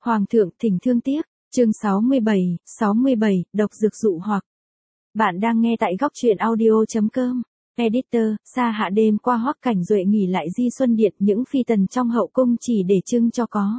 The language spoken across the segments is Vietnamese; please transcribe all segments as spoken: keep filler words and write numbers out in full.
Hoàng thượng thỉnh thương tiếc, chương sáu mươi bảy, sáu mươi bảy, độc dược dụ hoặc. Bạn đang nghe tại góc truyện audio chấm com. Editor, Sa hạ đêm qua Hoắc Cảnh Duệ nghỉ lại Di Xuân Điện, những phi tần trong hậu cung chỉ để trưng cho có.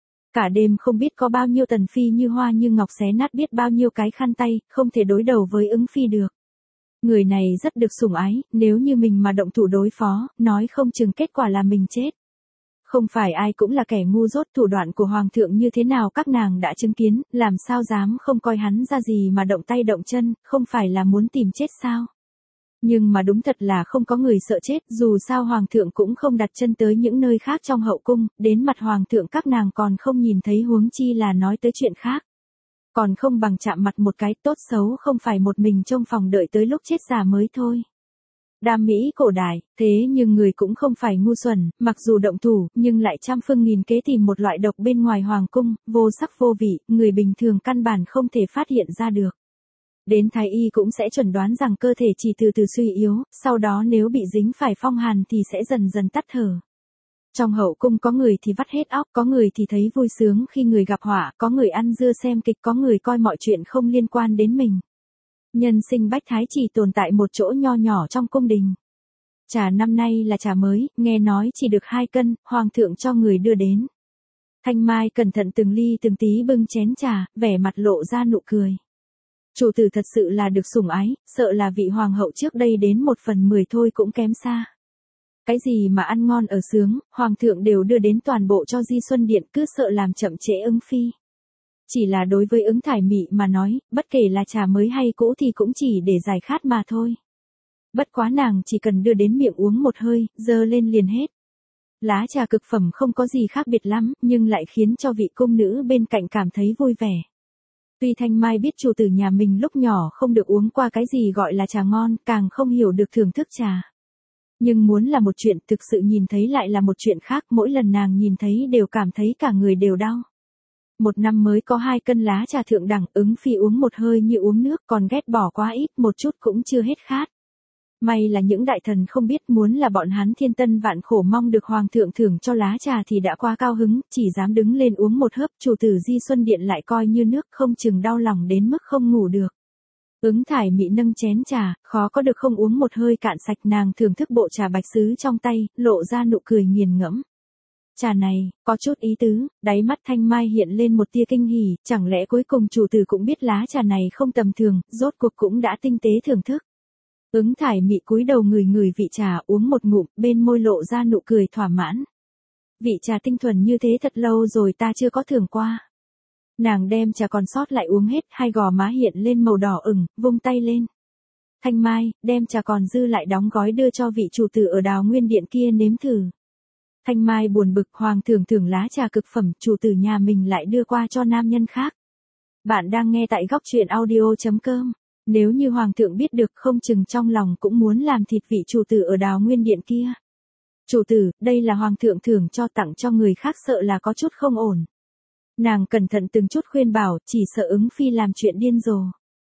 Cả đêm không biết có bao nhiêu tần phi như hoa như ngọc xé nát biết bao nhiêu cái khăn tay, không thể đối đầu với ứng phi được. Người này rất được sủng ái, nếu như mình mà động thủ đối phó, nói không chừng kết quả là mình chết. Không phải ai cũng là kẻ ngu dốt, thủ đoạn của hoàng thượng như thế nào các nàng đã chứng kiến, làm sao dám không coi hắn ra gì mà động tay động chân, không phải là muốn tìm chết sao? Nhưng mà đúng thật là không có người sợ chết, dù sao hoàng thượng cũng không đặt chân tới những nơi khác trong hậu cung, đến mặt hoàng thượng các nàng còn không nhìn thấy huống chi là nói tới chuyện khác. Còn không bằng chạm mặt một cái, tốt xấu không phải một mình trong phòng đợi tới lúc chết già mới thôi. Đam mỹ cổ đại, thế nhưng người cũng không phải ngu xuẩn, mặc dù động thủ, nhưng lại trăm phương nghìn kế tìm một loại độc bên ngoài hoàng cung, vô sắc vô vị, người bình thường căn bản không thể phát hiện ra được. Đến thái y cũng sẽ chuẩn đoán rằng cơ thể chỉ từ từ suy yếu, sau đó nếu bị dính phải phong hàn thì sẽ dần dần tắt thở. Trong hậu cung có người thì vắt hết óc, có người thì thấy vui sướng khi người gặp họa, có người ăn dưa xem kịch, có người coi mọi chuyện không liên quan đến mình. Nhân sinh bách thái chỉ tồn tại một chỗ nho nhỏ trong cung đình. Trà năm nay là trà mới, nghe nói chỉ được hai cân, hoàng thượng cho người đưa đến. Thanh Mai cẩn thận từng ly từng tí bưng chén trà, vẻ mặt lộ ra nụ cười. Chủ tử thật sự là được sủng ái, sợ là vị hoàng hậu trước đây đến một phần mười thôi cũng kém xa. Cái gì mà ăn ngon ở sướng, hoàng thượng đều đưa đến toàn bộ cho Di Xuân Điện, cứ sợ làm chậm trễ ứng phi. Chỉ là đối với ứng thải mị mà nói, bất kể là trà mới hay cũ thì cũng chỉ để giải khát mà thôi. Bất quá nàng chỉ cần đưa đến miệng uống một hơi, dơ lên liền hết. Lá trà cực phẩm không có gì khác biệt lắm, nhưng lại khiến cho vị cung nữ bên cạnh cảm thấy vui vẻ. Tuy Thanh Mai biết chủ tử nhà mình lúc nhỏ không được uống qua cái gì gọi là trà ngon, càng không hiểu được thưởng thức trà. Nhưng muốn là một chuyện, thực sự nhìn thấy lại là một chuyện khác, mỗi lần nàng nhìn thấy đều cảm thấy cả người đều đau. Một năm mới có hai cân lá trà thượng đẳng, ứng phi uống một hơi như uống nước, còn ghét bỏ quá ít, một chút cũng chưa hết khát. May là những đại thần không biết, muốn là bọn hắn thiên tân vạn khổ mong được hoàng thượng thưởng cho lá trà thì đã quá cao hứng, chỉ dám đứng lên uống một hớp, chủ tử Di Xuân Điện lại coi như nước, không chừng đau lòng đến mức không ngủ được. Ứng thải mị nâng chén trà, khó có được không uống một hơi cạn sạch, nàng thưởng thức bộ trà bạch sứ trong tay, lộ ra nụ cười nghiền ngẫm. Trà này, có chút ý tứ, đáy mắt Thanh Mai hiện lên một tia kinh hỉ, chẳng lẽ cuối cùng chủ tử cũng biết lá trà này không tầm thường, rốt cuộc cũng đã tinh tế thưởng thức. Ứng thải mị cúi đầu ngửi ngửi vị trà, uống một ngụm, bên môi lộ ra nụ cười thỏa mãn. Vị trà tinh thuần như thế thật lâu rồi ta chưa có thưởng qua. Nàng đem trà còn sót lại uống hết, hai gò má hiện lên màu đỏ ửng, vung tay lên. Thanh Mai, đem trà còn dư lại đóng gói đưa cho vị chủ tử ở Đào Nguyên Điện kia nếm thử. Thanh Mai buồn bực, hoàng thượng thưởng lá trà cực phẩm, chủ tử nhà mình lại đưa qua cho nam nhân khác. Bạn đang nghe tại góc truyện audio chấm com. Nếu như hoàng thượng biết được, không chừng trong lòng cũng muốn làm thịt vị chủ tử ở Đào Nguyên Điện kia. Chủ tử, đây là hoàng thượng thưởng cho tặng cho người khác, sợ là có chút không ổn. Nàng cẩn thận từng chút khuyên bảo, chỉ sợ ứng phi làm chuyện điên rồ.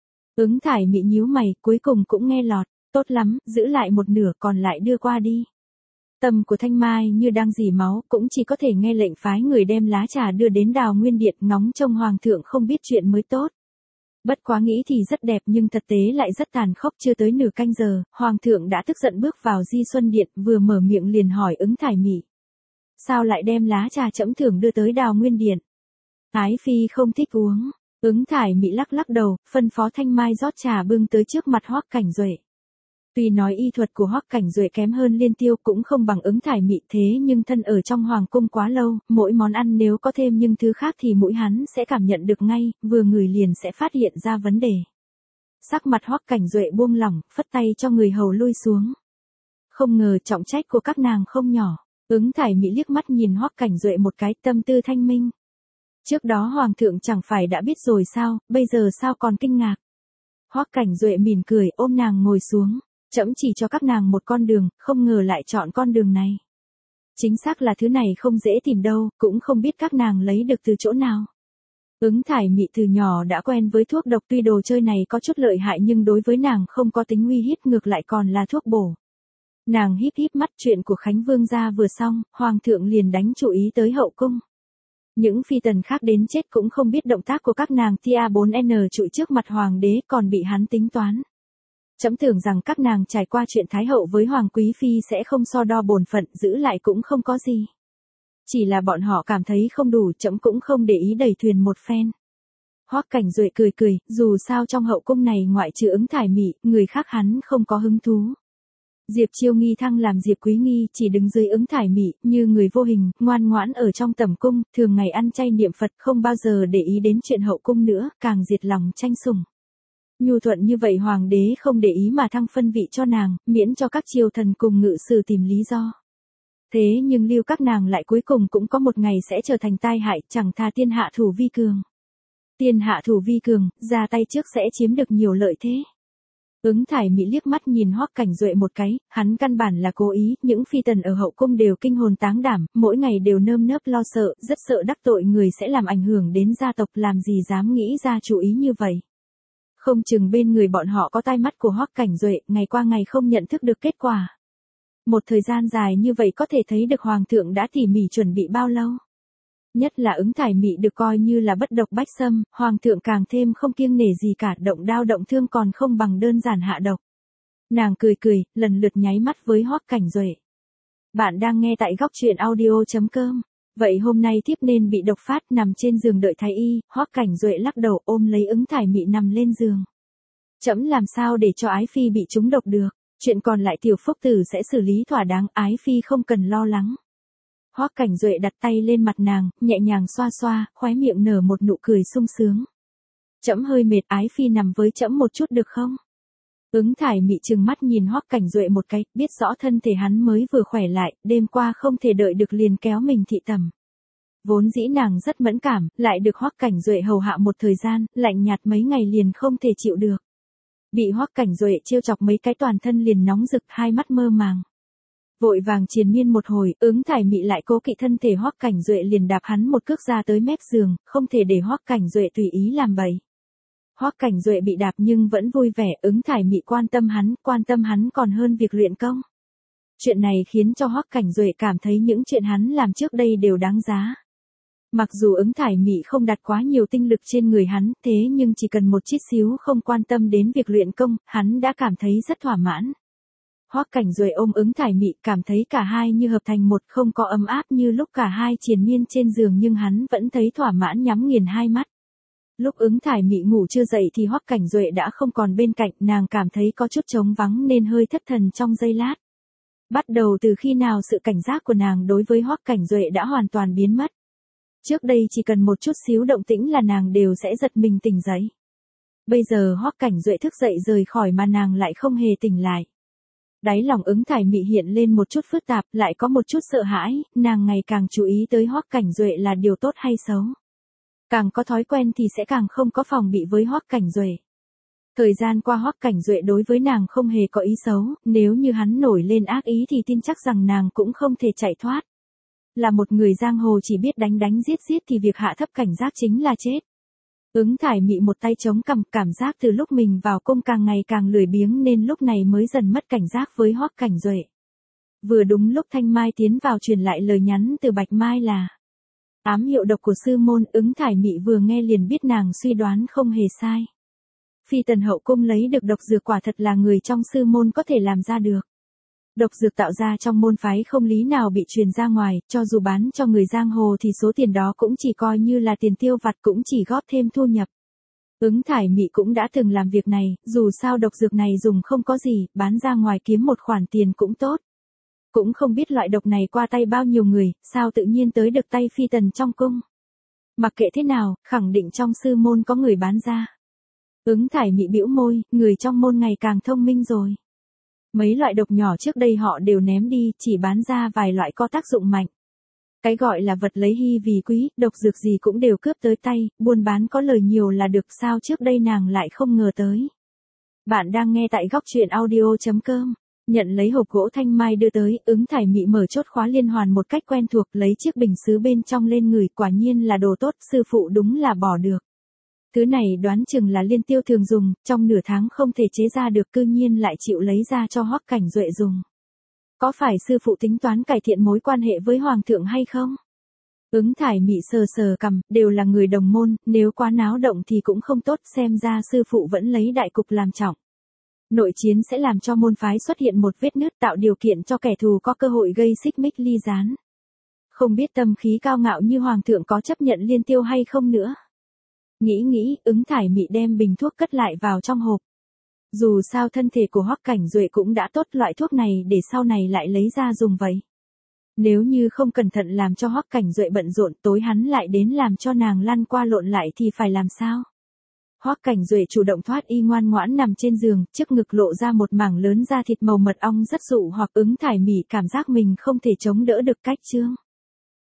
Ứng thải mị nhíu mày, cuối cùng cũng nghe lọt, tốt lắm, giữ lại một nửa còn lại đưa qua đi. Tâm của Thanh Mai như đang dỉ máu, cũng chỉ có thể nghe lệnh phái người đem lá trà đưa đến Đào Nguyên Điện, ngóng trông hoàng thượng không biết chuyện mới tốt. Bất quá nghĩ thì rất đẹp nhưng thực tế lại rất tàn khốc, chưa tới nửa canh giờ, hoàng thượng đã tức giận bước vào Di Xuân Điện, vừa mở miệng liền hỏi ứng thải mị. Sao lại đem lá trà trẫm thưởng đưa tới Đào Nguyên Điện? Ái phi không thích uống. Ứng thải mị lắc lắc đầu, phân phó Thanh Mai rót trà bưng tới trước mặt Hoắc Cảnh Duệ. Tuy nói y thuật của Hoắc Cảnh Duệ kém hơn Liên Tiêu, cũng không bằng ứng thải mị, thế nhưng thân ở trong hoàng cung quá lâu, mỗi món ăn nếu có thêm những thứ khác thì mũi hắn sẽ cảm nhận được ngay, vừa ngửi liền sẽ phát hiện ra vấn đề. Sắc mặt Hoắc Cảnh Duệ buông lỏng, phất tay cho người hầu lui xuống. Không ngờ trọng trách của các nàng không nhỏ. Ứng thải mị liếc mắt nhìn Hoắc Cảnh Duệ một cái, tâm tư thanh minh. Trước đó hoàng thượng chẳng phải đã biết rồi sao, bây giờ sao còn kinh ngạc? Hoắc Cảnh Duệ mỉm cười, ôm nàng ngồi xuống. Trẫm chỉ cho các nàng một con đường, không ngờ lại chọn con đường này. Chính xác là thứ này không dễ tìm đâu, cũng không biết các nàng lấy được từ chỗ nào. Ứng thải mị từ nhỏ đã quen với thuốc độc, tuy đồ chơi này có chút lợi hại nhưng đối với nàng không có tính uy hiếp, ngược lại còn là thuốc bổ. Nàng híp híp mắt, chuyện của Khánh Vương gia vừa xong, hoàng thượng liền đánh chú ý tới hậu cung. Những phi tần khác đến chết cũng không biết động tác của các nàng Tia bốn N trụi trước mặt hoàng đế còn bị hắn tính toán. Trẫm tưởng rằng các nàng trải qua chuyện thái hậu với hoàng quý phi sẽ không so đo bổn phận, giữ lại cũng không có gì. Chỉ là bọn họ cảm thấy không đủ, trẫm cũng không để ý đẩy thuyền một phen. Hoắc Cảnh Duệ cười cười, dù sao trong hậu cung này ngoại trừ Ứng Thải Mị, người khác hắn không có hứng thú. Diệp Chiêu nghi thăng làm Diệp Quý Nghi, chỉ đứng dưới Ứng Thải Mị, như người vô hình, ngoan ngoãn ở trong tẩm cung, thường ngày ăn chay niệm Phật, không bao giờ để ý đến chuyện hậu cung nữa, càng diệt lòng tranh sủng. Nhu thuận như vậy hoàng đế không để ý mà thăng phân vị cho nàng, miễn cho các triều thần cùng ngự sử tìm lý do. Thế nhưng lưu các nàng lại cuối cùng cũng có một ngày sẽ trở thành tai hại, chẳng tha tiên hạ thủ vi cường. Tiên hạ thủ vi cường, ra tay trước sẽ chiếm được nhiều lợi thế. Ứng Thải Mị liếc mắt nhìn Hoắc Cảnh Duệ một cái, hắn căn bản là cố ý, những phi tần ở hậu cung đều kinh hồn táng đảm, mỗi ngày đều nơm nớp lo sợ, rất sợ đắc tội người sẽ làm ảnh hưởng đến gia tộc, làm gì dám nghĩ ra chủ ý như vậy. Không chừng bên người bọn họ có tai mắt của Hoắc Cảnh Duệ, ngày qua ngày không nhận thức được kết quả. Một thời gian dài như vậy có thể thấy được hoàng thượng đã tỉ mỉ chuẩn bị bao lâu. Nhất là Ứng Thải Mị được coi như là bất độc bách xâm, hoàng thượng càng thêm không kiêng nể gì cả, động đao động thương còn không bằng đơn giản hạ độc. Nàng cười cười, lần lượt nháy mắt với Hoắc Cảnh Duệ. Bạn đang nghe tại góc truyện audio chấm com. Vậy hôm nay tiếp nên bị độc phát, nằm trên giường đợi thái y, Hoắc Cảnh Duệ lắc đầu ôm lấy Ứng Thải Mị nằm lên giường. Trẫm làm sao để cho ái phi bị trúng độc được, chuyện còn lại tiểu phúc tử sẽ xử lý thỏa đáng, ái phi không cần lo lắng. Hoắc Cảnh Duệ đặt tay lên mặt nàng, nhẹ nhàng xoa xoa, khóe miệng nở một nụ cười sung sướng. Trẫm hơi mệt, ái phi nằm với trẫm một chút được không? Ứng Thải Mị trừng mắt nhìn Hoắc Cảnh Duệ một cái, biết rõ thân thể hắn mới vừa khỏe lại, đêm qua không thể đợi được liền kéo mình thị tẩm. Vốn dĩ nàng rất mẫn cảm, lại được Hoắc Cảnh Duệ hầu hạ một thời gian, lạnh nhạt mấy ngày liền không thể chịu được. Bị Hoắc Cảnh Duệ trêu chọc mấy cái toàn thân liền nóng rực, hai mắt mơ màng. Vội vàng triền miên một hồi, Ứng Thải Mị lại cố kỵ thân thể Hoắc Cảnh Duệ liền đạp hắn một cước ra tới mép giường, không thể để Hoắc Cảnh Duệ tùy ý làm bậy. Hoắc Cảnh Duệ bị đạp nhưng vẫn vui vẻ, Ứng Thải Mị quan tâm hắn, quan tâm hắn còn hơn việc luyện công. Chuyện này khiến cho Hoắc Cảnh Duệ cảm thấy những chuyện hắn làm trước đây đều đáng giá. Mặc dù Ứng Thải Mị không đặt quá nhiều tinh lực trên người hắn, thế nhưng chỉ cần một chút xíu không quan tâm đến việc luyện công, hắn đã cảm thấy rất thỏa mãn. Hoắc Cảnh Duệ ôm Ứng Thải Mị, cảm thấy cả hai như hợp thành một, không có ấm áp như lúc cả hai triền miên trên giường nhưng hắn vẫn thấy thỏa mãn nhắm nghiền hai mắt. Lúc Ứng Thải Mị ngủ chưa dậy thì Hoắc Cảnh Duệ đã không còn bên cạnh, nàng cảm thấy có chút trống vắng nên hơi thất thần trong giây lát. Bắt đầu từ khi nào sự cảnh giác của nàng đối với Hoắc Cảnh Duệ đã hoàn toàn biến mất. Trước đây chỉ cần một chút xíu động tĩnh là nàng đều sẽ giật mình tỉnh dậy. Bây giờ Hoắc Cảnh Duệ thức dậy rời khỏi mà nàng lại không hề tỉnh lại. Đáy lòng Ứng Thải Mị hiện lên một chút phức tạp, lại có một chút sợ hãi, nàng ngày càng chú ý tới Hoắc Cảnh Duệ là điều tốt hay xấu. Càng có thói quen thì sẽ càng không có phòng bị với Hoắc Cảnh Duệ. Thời gian qua Hoắc Cảnh Duệ đối với nàng không hề có ý xấu, nếu như hắn nổi lên ác ý thì tin chắc rằng nàng cũng không thể chạy thoát. Là một người giang hồ chỉ biết đánh đánh giết giết thì việc hạ thấp cảnh giác chính là chết. Ứng Thải Mị một tay chống cằm, cảm giác từ lúc mình vào cung càng ngày càng lười biếng nên lúc này mới dần mất cảnh giác với Hoắc Cảnh Duệ. Vừa đúng lúc Thanh Mai tiến vào truyền lại lời nhắn từ Bạch Mai là ám hiệu độc của sư môn. Ứng Thải Mị vừa nghe liền biết nàng suy đoán không hề sai. Phi tần hậu cung lấy được độc dược quả thật là người trong sư môn có thể làm ra được. Độc dược tạo ra trong môn phái không lý nào bị truyền ra ngoài, cho dù bán cho người giang hồ thì số tiền đó cũng chỉ coi như là tiền tiêu vặt, cũng chỉ góp thêm thu nhập. Ứng Thải Mị cũng đã từng làm việc này, dù sao độc dược này dùng không có gì, bán ra ngoài kiếm một khoản tiền cũng tốt. Cũng không biết loại độc này qua tay bao nhiêu người, sao tự nhiên tới được tay phi tần trong cung. Mặc kệ thế nào, khẳng định trong sư môn có người bán ra. Ứng Thải Mị bĩu môi, người trong môn ngày càng thông minh rồi. Mấy loại độc nhỏ trước đây họ đều ném đi, chỉ bán ra vài loại có tác dụng mạnh. Cái gọi là vật lấy hy vì quý, độc dược gì cũng đều cướp tới tay, buôn bán có lời nhiều là được, sao trước đây nàng lại không ngờ tới. Bạn đang nghe tại góc truyện audio chấm com. Nhận lấy hộp gỗ Thanh Mai đưa tới, Ứng Thải Mị mở chốt khóa liên hoàn một cách quen thuộc, lấy chiếc bình sứ bên trong lên người, quả nhiên là đồ tốt, sư phụ đúng là bỏ được. Thứ này đoán chừng là Liên Tiêu thường dùng, trong nửa tháng không thể chế ra được, cư nhiên lại chịu lấy ra cho Hoắc Cảnh Duệ dùng. Có phải sư phụ tính toán cải thiện mối quan hệ với hoàng thượng hay không? Ứng Thải Mị sờ sờ cằm, đều là người đồng môn, nếu quá náo động thì cũng không tốt, xem ra sư phụ vẫn lấy đại cục làm trọng. Nội chiến sẽ làm cho môn phái xuất hiện một vết nứt, tạo điều kiện cho kẻ thù có cơ hội gây xích mích ly gián. Không biết tâm khí cao ngạo như hoàng thượng có chấp nhận liên tiêu hay không nữa. Nghĩ nghĩ, Ứng Thải Mị đem bình thuốc cất lại vào trong hộp. Dù sao thân thể của Hoắc Cảnh Duệ cũng đã tốt, loại thuốc này để sau này lại lấy ra dùng vậy. Nếu như không cẩn thận làm cho Hoắc Cảnh Duệ bận rộn, tối hắn lại đến làm cho nàng lăn qua lộn lại thì phải làm sao? Hoắc Cảnh Duệ chủ động thoát y, ngoan ngoãn nằm trên giường, trước ngực lộ ra một mảng lớn da thịt màu mật ong rất dụ hoặc. Ứng Thải Mị cảm giác mình không thể chống đỡ được cách trương.